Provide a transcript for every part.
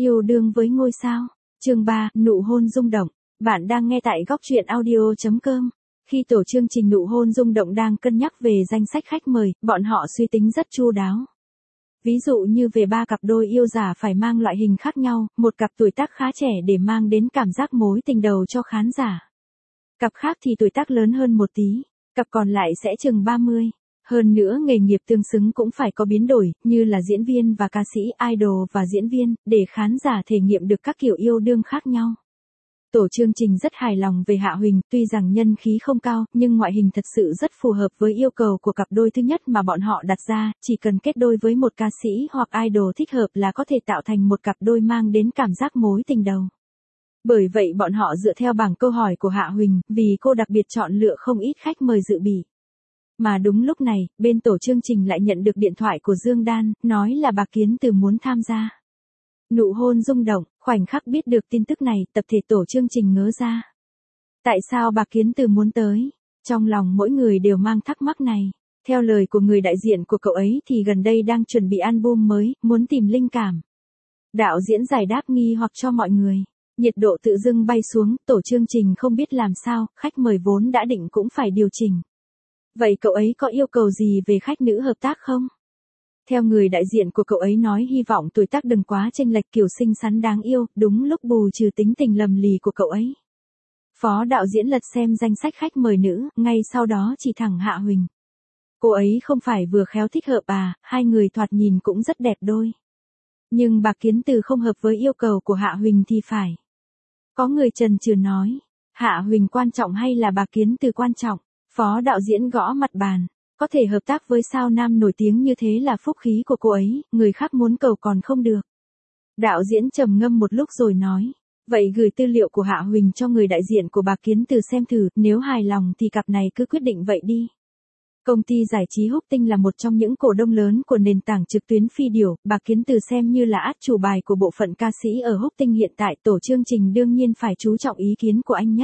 Yêu đương với ngôi sao. Chương 3, nụ hôn rung động. Bạn đang nghe tại góc truyện audio.com. Khi tổ chương trình nụ hôn rung động đang cân nhắc về danh sách khách mời, bọn họ suy tính rất chu đáo. Ví dụ như về 3 cặp đôi yêu giả phải mang loại hình khác nhau, một cặp tuổi tác khá trẻ để mang đến cảm giác mối tình đầu cho khán giả. Cặp khác thì tuổi tác lớn hơn một tí, cặp còn lại sẽ chừng 30. Hơn nữa nghề nghiệp tương xứng cũng phải có biến đổi, như là diễn viên và ca sĩ, idol và diễn viên, để khán giả thể nghiệm được các kiểu yêu đương khác nhau. Tổ chương trình rất hài lòng về Hạ Huỳnh, tuy rằng nhân khí không cao, nhưng ngoại hình thật sự rất phù hợp với yêu cầu của cặp đôi thứ nhất mà bọn họ đặt ra, chỉ cần kết đôi với một ca sĩ hoặc idol thích hợp là có thể tạo thành một cặp đôi mang đến cảm giác mối tình đầu. Bởi vậy bọn họ dựa theo bảng câu hỏi của Hạ Huỳnh, vì cô đặc biệt chọn lựa không ít khách mời dự bị. Mà đúng lúc này, bên tổ chương trình lại nhận được điện thoại của Dương Đan, nói là bà Kiến Từ muốn tham gia. Nụ hôn rung động, khoảnh khắc biết được tin tức này, tập thể tổ chương trình ngớ ra. Tại sao bà Kiến Từ muốn tới? Trong lòng mỗi người đều mang thắc mắc này. Theo lời của người đại diện của cậu ấy thì gần đây đang chuẩn bị album mới, muốn tìm linh cảm. Đạo diễn giải đáp nghi hoặc cho mọi người. Nhiệt độ tự dưng bay xuống, tổ chương trình không biết làm sao, khách mời vốn đã định cũng phải điều chỉnh. Vậy cậu ấy có yêu cầu gì về khách nữ hợp tác không? Theo người đại diện của cậu ấy nói hy vọng tuổi tác đừng quá chênh lệch, kiểu xinh xắn đáng yêu, đúng lúc bù trừ tính tình lầm lì của cậu ấy. Phó đạo diễn lật xem danh sách khách mời nữ, ngay sau đó chỉ thẳng Hạ Huỳnh. Cô ấy không phải vừa khéo thích hợp à, hai người thoạt nhìn cũng rất đẹp đôi. Nhưng bà Kiến Từ không hợp với yêu cầu của Hạ Huỳnh thì phải. Có người chần chừ nói, Hạ Huỳnh quan trọng hay là bà Kiến Từ quan trọng? Phó đạo diễn gõ mặt bàn, có thể hợp tác với sao nam nổi tiếng như thế là phúc khí của cô ấy, người khác muốn cầu còn không được. Đạo diễn trầm ngâm một lúc rồi nói, vậy gửi tư liệu của Hạ Huỳnh cho người đại diện của bà Kiến Từ xem thử, nếu hài lòng thì cặp này cứ quyết định vậy đi. Công ty giải trí Húc Tinh là một trong những cổ đông lớn của nền tảng trực tuyến Phi Điểu, bà Kiến Từ xem như là át chủ bài của bộ phận ca sĩ ở Húc Tinh hiện tại, tổ chương trình đương nhiên phải chú trọng ý kiến của anh nhất.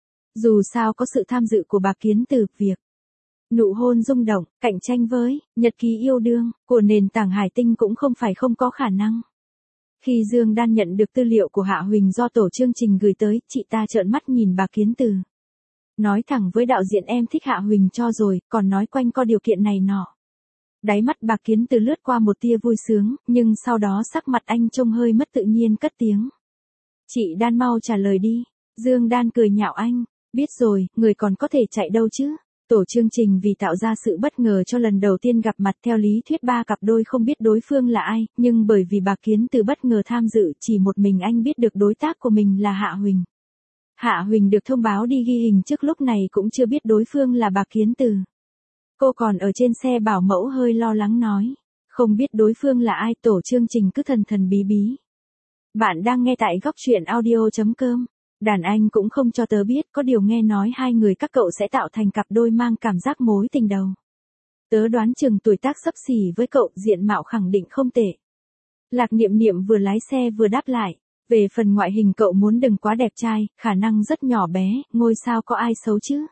Dù sao có sự tham dự của bà Kiến Từ, việc nụ hôn rung động, cạnh tranh với nhật ký yêu đương của nền tảng Hải Tinh cũng không phải không có khả năng. Khi Dương Đan nhận được tư liệu của Hạ Huỳnh do tổ chương trình gửi tới, chị ta trợn mắt nhìn bà Kiến Từ. Nói thẳng với đạo diễn em thích Hạ Huỳnh cho rồi, còn nói quanh co điều kiện này nọ. Đáy mắt bà Kiến Từ lướt qua một tia vui sướng, nhưng sau đó sắc mặt anh trông hơi mất tự nhiên cất tiếng. Chị Đan mau trả lời đi. Dương Đan cười nhạo anh. Biết rồi, người còn có thể chạy đâu chứ. Tổ chương trình vì tạo ra sự bất ngờ cho lần đầu tiên gặp mặt, theo lý thuyết ba cặp đôi không biết đối phương là ai, nhưng bởi vì bà Kiến Từ bất ngờ tham dự, chỉ một mình anh biết được đối tác của mình là Hạ Huỳnh. Hạ Huỳnh được thông báo đi ghi hình trước lúc này cũng chưa biết đối phương là bà Kiến Từ. Cô còn ở trên xe bảo mẫu hơi lo lắng nói, không biết đối phương là ai, tổ chương trình cứ thần thần bí bí. Bạn đang nghe tại góc truyện audio.com. Đàn anh cũng không cho tớ biết, có điều nghe nói hai người các cậu sẽ tạo thành cặp đôi mang cảm giác mối tình đầu. Tớ đoán chừng tuổi tác xấp xỉ với cậu, diện mạo khẳng định không tệ. Lạc Niệm Niệm vừa lái xe vừa đáp lại, về phần ngoại hình cậu muốn đừng quá đẹp trai, khả năng rất nhỏ bé, ngôi sao có ai xấu chứ.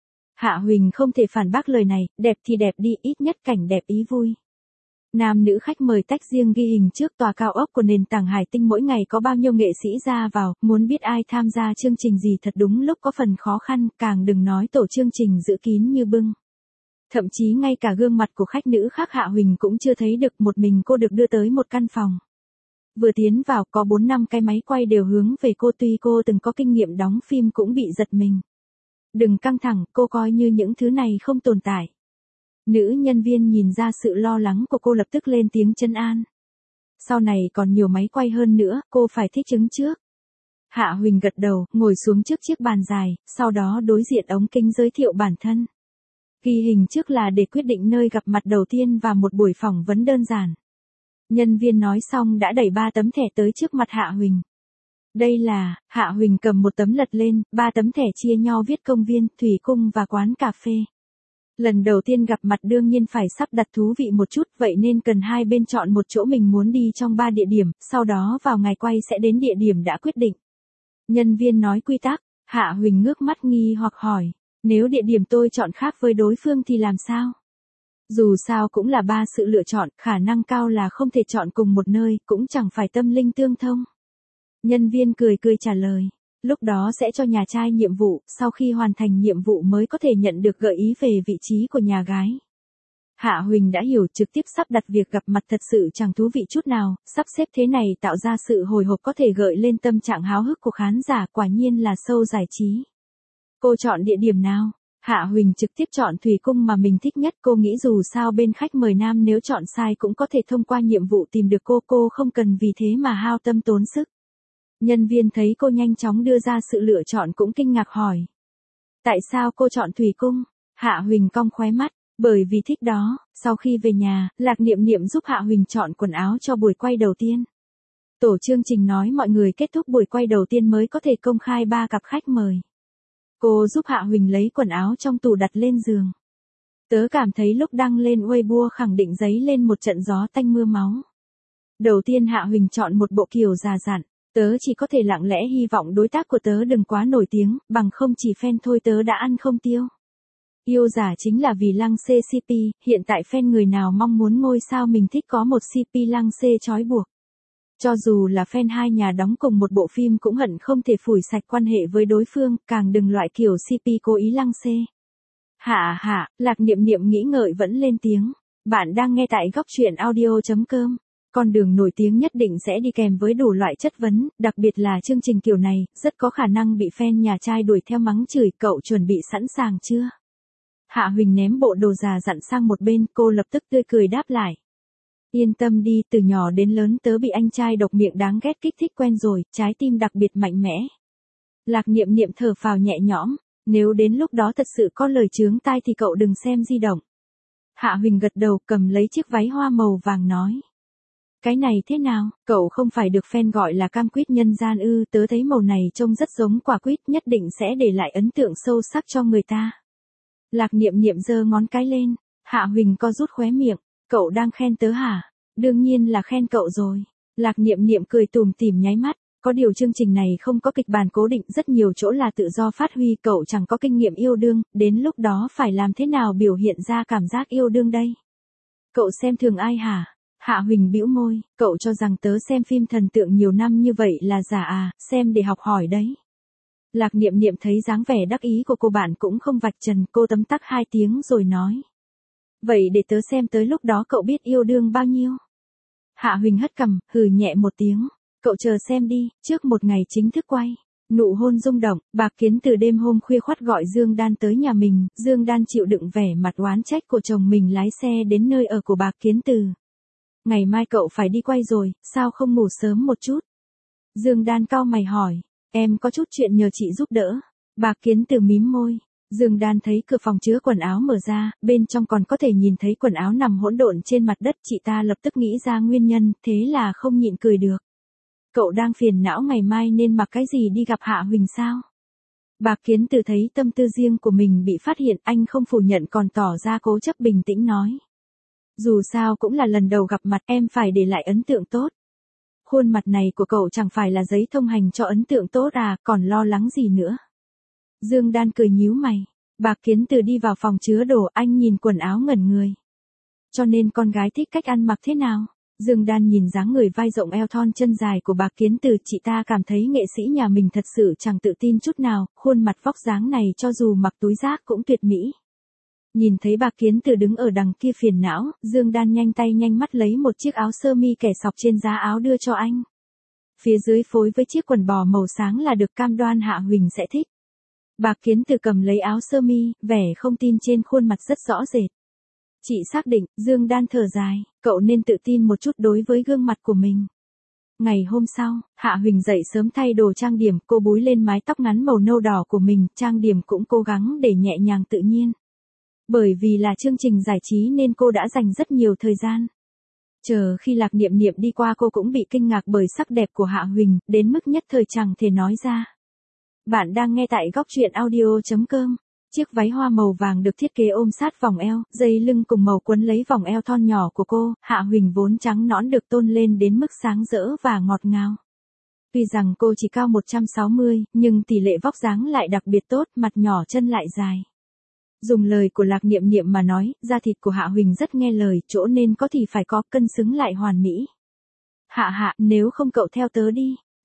Hạ Huỳnh không thể phản bác lời này, đẹp thì đẹp đi, ít nhất cảnh đẹp ý vui. Nam nữ khách mời tách riêng ghi hình trước tòa cao ốc của nền tảng Hải Tinh, mỗi ngày có bao nhiêu nghệ sĩ ra vào, muốn biết ai tham gia chương trình gì thật đúng lúc có phần khó khăn, càng đừng nói tổ chương trình giữ kín như bưng. Thậm chí ngay cả gương mặt của khách nữ khác Hạ Huỳnh cũng chưa thấy được, một mình cô được đưa tới một căn phòng. Vừa tiến vào có 4-5 cái máy quay đều hướng về cô, tuy cô từng có kinh nghiệm đóng phim cũng bị giật mình. Đừng căng thẳng, cô coi như những thứ này không tồn tại. Nữ nhân viên nhìn ra sự lo lắng của cô lập tức lên tiếng trấn an. Sau này còn nhiều máy quay hơn nữa, cô phải thích ứng trước. Hạ Huỳnh gật đầu, ngồi xuống trước chiếc bàn dài, sau đó đối diện ống kính giới thiệu bản thân. Ghi hình trước là để quyết định nơi gặp mặt đầu tiên và một buổi phỏng vấn đơn giản. Nhân viên nói xong đã đẩy 3 tấm thẻ tới trước mặt Hạ Huỳnh. Đây là, Hạ Huỳnh cầm một tấm lật lên, 3 tấm thẻ chia nhau viết công viên, thủy cung và quán cà phê. Lần đầu tiên gặp mặt đương nhiên phải sắp đặt thú vị một chút, vậy nên cần hai bên chọn một chỗ mình muốn đi trong 3 địa điểm, sau đó vào ngày quay sẽ đến địa điểm đã quyết định. Nhân viên nói quy tắc, Hạ Huỳnh ngước mắt nghi hoặc hỏi, nếu địa điểm tôi chọn khác với đối phương thì làm sao? Dù sao cũng là 3 sự lựa chọn, khả năng cao là không thể chọn cùng một nơi, cũng chẳng phải tâm linh tương thông. Nhân viên cười cười trả lời. Lúc đó sẽ cho nhà trai nhiệm vụ, sau khi hoàn thành nhiệm vụ mới có thể nhận được gợi ý về vị trí của nhà gái. Hạ Huỳnh đã hiểu, trực tiếp sắp đặt việc gặp mặt thật sự chẳng thú vị chút nào, sắp xếp thế này tạo ra sự hồi hộp có thể gợi lên tâm trạng háo hức của khán giả, quả nhiên là show giải trí. Cô chọn địa điểm nào? Hạ Huỳnh trực tiếp chọn thủy cung mà mình thích nhất, cô nghĩ dù sao bên khách mời nam nếu chọn sai cũng có thể thông qua nhiệm vụ tìm được cô không cần vì thế mà hao tâm tốn sức. Nhân viên thấy cô nhanh chóng đưa ra sự lựa chọn cũng kinh ngạc hỏi. Tại sao cô chọn thủy cung? Hạ Huỳnh cong khóe mắt, bởi vì thích đó. Sau khi về nhà, Lạc Niệm Niệm giúp Hạ Huỳnh chọn quần áo cho buổi quay đầu tiên. Tổ chương trình nói mọi người kết thúc buổi quay đầu tiên mới có thể công khai 3 cặp khách mời. Cô giúp Hạ Huỳnh lấy quần áo trong tủ đặt lên giường. Tớ cảm thấy lúc đăng lên Weibo khẳng định dấy lên một trận gió tanh mưa máu. Đầu tiên Hạ Huỳnh chọn một bộ kiểu già dặn. Tớ chỉ có thể lặng lẽ hy vọng đối tác của tớ đừng quá nổi tiếng, bằng không chỉ fan thôi tớ đã ăn không tiêu. Yêu giả chính là vì lăng xê CP, hiện tại fan người nào mong muốn ngôi sao mình thích có một CP lăng xê trói buộc. Cho dù là fan hai nhà đóng cùng một bộ phim cũng hận không thể phủi sạch quan hệ với đối phương, càng đừng loại kiểu CP cố ý lăng xê. Hạ, Lạc Niệm Niệm nghĩ ngợi vẫn lên tiếng. Bạn đang nghe tại góc truyện audio.com. Con đường nổi tiếng nhất định sẽ đi kèm với đủ loại chất vấn, đặc biệt là chương trình kiểu này, rất có khả năng bị fan nhà trai đuổi theo mắng chửi, cậu chuẩn bị sẵn sàng chưa? Hạ Huỳnh ném bộ đồ già dặn sang một bên, cô lập tức tươi cười đáp lại. Yên tâm đi, từ nhỏ đến lớn tớ bị anh trai độc miệng đáng ghét kích thích quen rồi, trái tim đặc biệt mạnh mẽ. Lạc Niệm Niệm thở phào nhẹ nhõm, nếu đến lúc đó thật sự có lời chướng tai thì cậu đừng xem di động. Hạ Huỳnh gật đầu, cầm lấy chiếc váy hoa màu vàng nói. Cái này thế nào, cậu không phải được fan gọi là cam quýt nhân gian ư? Tớ thấy màu này trông rất giống quả quýt, nhất định sẽ để lại ấn tượng sâu sắc cho người ta. Lạc Niệm Niệm giơ ngón cái lên, Hạ Huỳnh co rút khóe miệng, cậu đang khen tớ hả? Đương nhiên là khen cậu rồi. Lạc Niệm Niệm cười tủm tỉm nháy mắt, có điều chương trình này không có kịch bản cố định, rất nhiều chỗ là tự do phát huy, cậu chẳng có kinh nghiệm yêu đương, đến lúc đó phải làm thế nào biểu hiện ra cảm giác yêu đương đây? Cậu xem thường ai hả? Hạ Huỳnh bĩu môi, cậu cho rằng tớ xem phim thần tượng nhiều năm như vậy là giả à, xem để học hỏi đấy. Lạc Niệm Niệm thấy dáng vẻ đắc ý của cô bạn cũng không vạch trần, cô tấm tắc 2 tiếng rồi nói. Vậy để tớ xem tới lúc đó cậu biết yêu đương bao nhiêu. Hạ Huỳnh hất cằm, hừ nhẹ một tiếng, cậu chờ xem đi, trước một ngày chính thức quay. Nụ hôn rung động, Bạc Kiến từ đêm hôm khuya khoắt gọi Dương Đan tới nhà mình, Dương Đan chịu đựng vẻ mặt oán trách của chồng mình lái xe đến nơi ở của Bạc Kiến từ. Ngày mai cậu phải đi quay rồi, sao không ngủ sớm một chút? Dương Đan cau mày hỏi, em có chút chuyện nhờ chị giúp đỡ. Bạc Kiến từ mím môi. Dương Đan thấy cửa phòng chứa quần áo mở ra, bên trong còn có thể nhìn thấy quần áo nằm hỗn độn trên mặt đất, chị ta lập tức nghĩ ra nguyên nhân, thế là không nhịn cười được. Cậu đang phiền não ngày mai nên mặc cái gì đi gặp Hạ Huỳnh sao? Bạc Kiến từ thấy tâm tư riêng của mình bị phát hiện, anh không phủ nhận còn tỏ ra cố chấp bình tĩnh nói. Dù sao cũng là lần đầu gặp mặt, em phải để lại ấn tượng tốt. Khuôn mặt này của cậu chẳng phải là giấy thông hành cho ấn tượng tốt à, còn lo lắng gì nữa? Dương Đan cười nhíu mày. Bạc Kiến từ đi vào phòng chứa đồ, anh nhìn quần áo ngẩn người. Cho nên con gái thích cách ăn mặc thế nào? Dương Đan nhìn dáng người vai rộng eo thon chân dài của Bạc Kiến từ, chị ta cảm thấy nghệ sĩ nhà mình thật sự chẳng tự tin chút nào, khuôn mặt vóc dáng này cho dù mặc túi rác cũng tuyệt mỹ. Nhìn thấy Bạc Kiến từ đứng ở đằng kia phiền não, Dương Đan nhanh tay nhanh mắt lấy một chiếc áo sơ mi kẻ sọc trên giá áo đưa cho anh. Phía dưới phối với chiếc quần bò màu sáng là được cam đoan Hạ Huỳnh sẽ thích. Bạc Kiến từ cầm lấy áo sơ mi, vẻ không tin trên khuôn mặt rất rõ rệt. Chị xác định, Dương Đan thở dài, cậu nên tự tin một chút đối với gương mặt của mình. Ngày hôm sau, Hạ Huỳnh dậy sớm thay đồ trang điểm, cô búi lên mái tóc ngắn màu nâu đỏ của mình, trang điểm cũng cố gắng để nhẹ nhàng tự nhiên. Bởi vì là chương trình giải trí nên cô đã dành rất nhiều thời gian. Chờ khi Lạc Niệm Niệm đi qua cô cũng bị kinh ngạc bởi sắc đẹp của Hạ Huỳnh, đến mức nhất thời chẳng thể nói ra. Bạn đang nghe tại góc truyện audio.com. Chiếc váy hoa màu vàng được thiết kế ôm sát vòng eo, dây lưng cùng màu quấn lấy vòng eo thon nhỏ của cô, Hạ Huỳnh vốn trắng nõn được tôn lên đến mức sáng rỡ và ngọt ngào. Tuy rằng cô chỉ cao 160, nhưng tỷ lệ vóc dáng lại đặc biệt tốt, mặt nhỏ chân lại dài. Dùng lời của Lạc Niệm Niệm mà nói, da thịt của Hạ Huỳnh rất nghe lời, chỗ nên có thì phải có, cân xứng lại hoàn mỹ. Hạ, nếu không cậu theo tớ đi.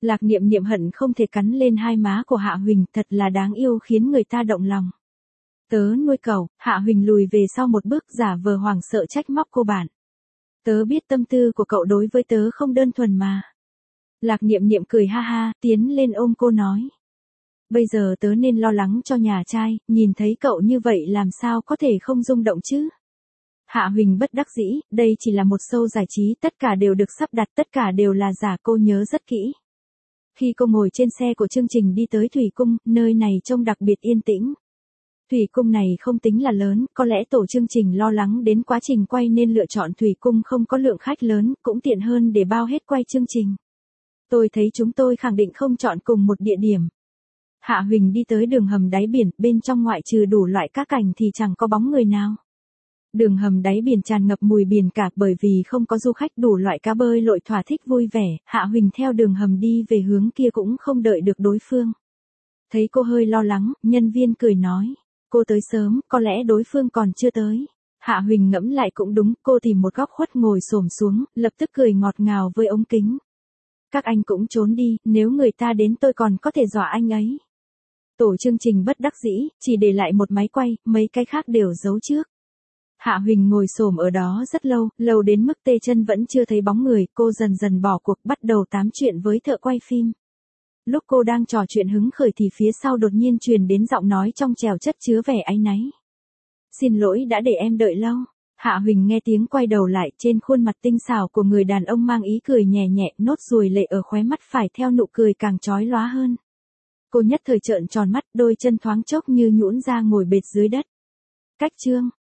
Lạc Niệm Niệm hận không thể cắn lên hai má của Hạ Huỳnh, thật là đáng yêu khiến người ta động lòng. Tớ nuôi cậu, Hạ Huỳnh lùi về sau một bước giả vờ hoảng sợ trách móc cô bạn. Tớ biết tâm tư của cậu đối với tớ không đơn thuần mà. Lạc Niệm Niệm cười ha ha, tiến lên ôm cô nói. Bây giờ tớ nên lo lắng cho nhà trai, nhìn thấy cậu như vậy làm sao có thể không rung động chứ. Hạ Huỳnh bất đắc dĩ, đây chỉ là một show giải trí, tất cả đều được sắp đặt, tất cả đều là giả, cô nhớ rất kỹ. Khi cô ngồi trên xe của chương trình đi tới Thủy Cung, nơi này trông đặc biệt yên tĩnh. Thủy Cung này không tính là lớn, có lẽ tổ chương trình lo lắng đến quá trình quay nên lựa chọn Thủy Cung không có lượng khách lớn, cũng tiện hơn để bao hết quay chương trình. Tôi thấy chúng tôi khẳng định không chọn cùng một địa điểm. Hạ Huỳnh đi tới đường hầm đáy biển, bên trong ngoại trừ đủ loại các cảnh thì chẳng có bóng người nào. Đường hầm đáy biển tràn ngập mùi biển cả, bởi vì không có du khách, đủ loại cá bơi lội thỏa thích vui vẻ. Hạ Huỳnh theo đường hầm đi về hướng kia cũng không đợi được đối phương. Thấy cô hơi lo lắng, nhân viên cười nói. Cô tới sớm, có lẽ đối phương còn chưa tới. Hạ Huỳnh ngẫm lại cũng đúng, cô tìm một góc khuất ngồi xổm xuống, lập tức cười ngọt ngào với ống kính. Các anh cũng trốn đi, nếu người ta đến tôi còn có thể dọa anh ấy. Tổ chương trình bất đắc dĩ, chỉ để lại một máy quay, mấy cái khác đều giấu trước. Hạ Huỳnh ngồi xổm ở đó rất lâu, lâu đến mức tê chân vẫn chưa thấy bóng người, cô dần dần bỏ cuộc, bắt đầu tám chuyện với thợ quay phim. Lúc cô đang trò chuyện hứng khởi thì phía sau đột nhiên truyền đến giọng nói trong trẻo chất chứa vẻ áy náy. Xin lỗi đã để em đợi lâu. Hạ Huỳnh nghe tiếng quay đầu lại, trên khuôn mặt tinh xảo của người đàn ông mang ý cười nhẹ nhẹ, nốt ruồi lệ ở khóe mắt phải theo nụ cười càng chói lóa hơn. Cô nhất thời trợn tròn mắt, đôi chân thoáng chốc như nhũn ra ngồi bệt dưới đất. Cách chương